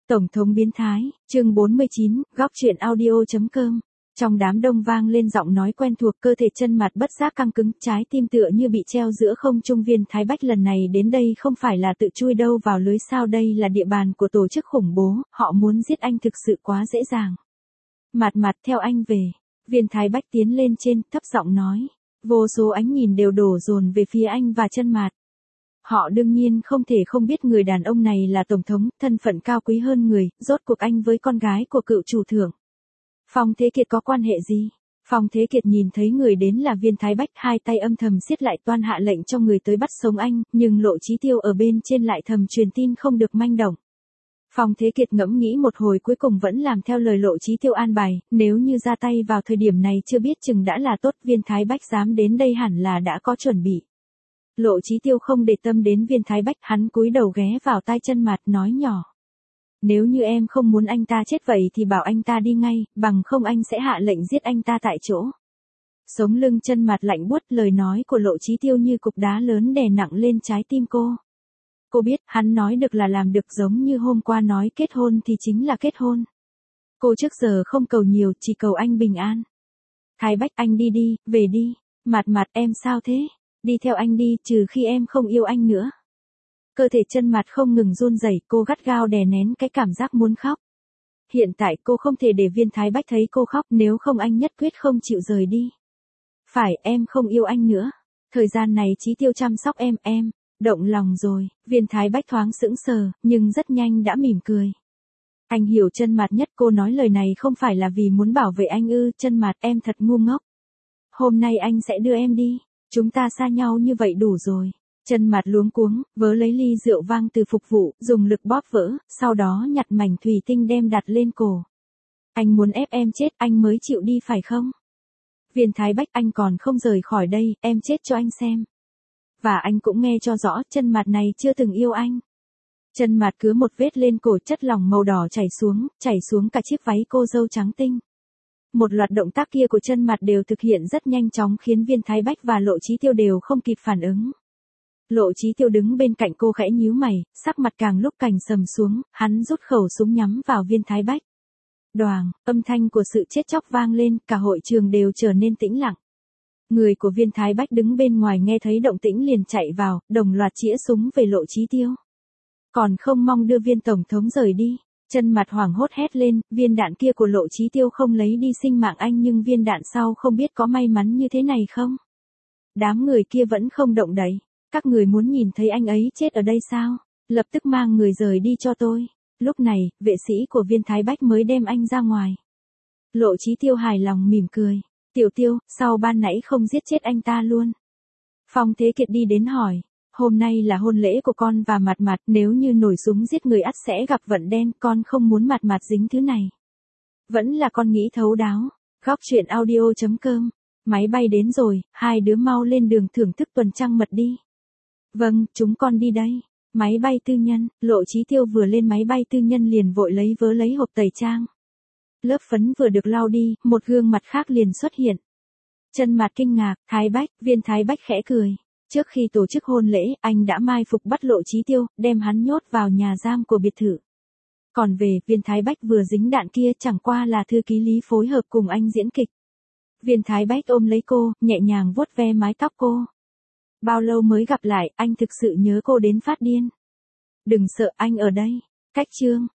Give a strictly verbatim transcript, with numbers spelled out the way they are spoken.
Tổng thống biến thái, chương bốn mươi chín, góc truyện audio.com. Trong đám đông vang lên giọng nói quen thuộc, cơ thể chân mặt bất giác căng cứng, trái tim tựa như bị treo giữa không trung. Viên Thái Bách lần này đến đây không phải là tự chui đâu vào lưới sao, đây là địa bàn của tổ chức khủng bố, họ muốn giết anh thực sự quá dễ dàng. Mặt mặt theo anh về. Viên Thái Bách tiến lên trên, thấp giọng nói. Vô số ánh nhìn đều đổ dồn về phía anh và chân mặt. Họ đương nhiên không thể không biết người đàn ông này là tổng thống, thân phận cao quý hơn người, rốt cuộc anh với con gái của cựu chủ thượng Phong Thế Kiệt có quan hệ gì? Phong Thế Kiệt nhìn thấy người đến là Viên Thái Bách, hai tay âm thầm siết lại, toan hạ lệnh cho người tới bắt sống anh, nhưng Lộ Chí Tiêu ở bên trên lại thầm truyền tin không được manh động. Phong Thế Kiệt ngẫm nghĩ một hồi, cuối cùng vẫn làm theo lời Lộ Chí Tiêu an bài, nếu như ra tay vào thời điểm này chưa biết chừng đã là tốt. Viên Thái Bách dám đến đây hẳn là đã có chuẩn bị. Lộ Chí Tiêu không để tâm đến Viên Thái Bách, hắn cúi đầu ghé vào tai chân mặt nói nhỏ. Nếu như em không muốn anh ta chết vậy thì bảo anh ta đi ngay, bằng không anh sẽ hạ lệnh giết anh ta tại chỗ. Sống lưng chân mặt lạnh buốt, lời nói của Lộ Chí Tiêu như cục đá lớn đè nặng lên trái tim cô. Cô biết hắn nói được là làm được, giống như hôm qua nói kết hôn thì chính là kết hôn. Cô trước giờ không cầu nhiều, chỉ cầu anh bình an. Thái Bách, anh đi đi, về đi. Mặt mặt, em sao thế? Đi theo anh đi, trừ khi em không yêu anh nữa. Cơ thể chân mặt không ngừng run rẩy, cô gắt gao đè nén cái cảm giác muốn khóc. Hiện tại cô không thể để Viên Thái Bách thấy cô khóc, nếu không anh nhất quyết không chịu rời đi. Phải, em không yêu anh nữa. Thời gian này Chí Tiêu chăm sóc em, em, động lòng rồi. Viên Thái Bách thoáng sững sờ, nhưng rất nhanh đã mỉm cười. Anh hiểu chân mặt nhất, cô nói lời này không phải là vì muốn bảo vệ anh ư? Chân mặt, em thật ngu ngốc. Hôm nay anh sẽ đưa em đi. Chúng ta xa nhau như vậy đủ rồi. Chân mặt luống cuống, vớ lấy ly rượu vang từ phục vụ, dùng lực bóp vỡ, sau đó nhặt mảnh thủy tinh đem đặt lên cổ. Anh muốn ép em chết, anh mới chịu đi phải không? Viên Thái Bách, anh còn không rời khỏi đây, em chết cho anh xem. Và anh cũng nghe cho rõ, chân mặt này chưa từng yêu anh. Chân mặt cứ một vết lên cổ, chất lỏng màu đỏ chảy xuống, chảy xuống cả chiếc váy cô dâu trắng tinh. Một loạt động tác kia của chân mặt đều thực hiện rất nhanh chóng, khiến Viên Thái Bách và Lộ Chí Tiêu đều không kịp phản ứng. Lộ Chí Tiêu đứng bên cạnh cô khẽ nhíu mày, sắc mặt càng lúc càng sầm xuống, hắn rút khẩu súng nhắm vào Viên Thái Bách. Đoàng, âm thanh của sự chết chóc vang lên, cả hội trường đều trở nên tĩnh lặng. Người của Viên Thái Bách đứng bên ngoài nghe thấy động tĩnh liền chạy vào, đồng loạt chĩa súng về Lộ Chí Tiêu. Còn không mong đưa Viên tổng thống rời đi. Chân mặt hoảng hốt hét lên, viên đạn kia của Lộ Chí Tiêu không lấy đi sinh mạng anh, nhưng viên đạn sau không biết có may mắn như thế này không? Đám người kia vẫn không động đậy. Các người muốn nhìn thấy anh ấy chết ở đây sao? Lập tức mang người rời đi cho tôi. Lúc này, vệ sĩ của Viên Thái Bách mới đem anh ra ngoài. Lộ Chí Tiêu hài lòng mỉm cười. Tiểu Tiêu, sao ban nãy không giết chết anh ta luôn? Phong Thế Kiệt đi đến hỏi. Hôm nay là hôn lễ của con và mặt mặt, nếu như nổi súng giết người ắt sẽ gặp vận đen, con không muốn mặt mặt dính thứ này. Vẫn là con nghĩ thấu đáo. Góc truyện audio.com. Máy bay đến rồi, hai đứa mau lên đường thưởng thức tuần trăng mật đi. Vâng, chúng con đi đây. Máy bay tư nhân, Lộ Chí Tiêu vừa lên máy bay tư nhân liền vội lấy vớ lấy hộp tẩy trang. Lớp phấn vừa được lau đi, một gương mặt khác liền xuất hiện. Chân mặt kinh ngạc, Thái Bách, Viên Thái Bách khẽ cười. Trước khi tổ chức hôn lễ, anh đã mai phục bắt Lộ Chí Tiêu, đem hắn nhốt vào nhà giam của biệt thự. Còn về, Viên Thái Bách vừa dính đạn kia chẳng qua là thư ký Lý phối hợp cùng anh diễn kịch. Viên Thái Bách ôm lấy cô, nhẹ nhàng vuốt ve mái tóc cô. Bao lâu mới gặp lại, anh thực sự nhớ cô đến phát điên. Đừng sợ, anh ở đây. Cách chương.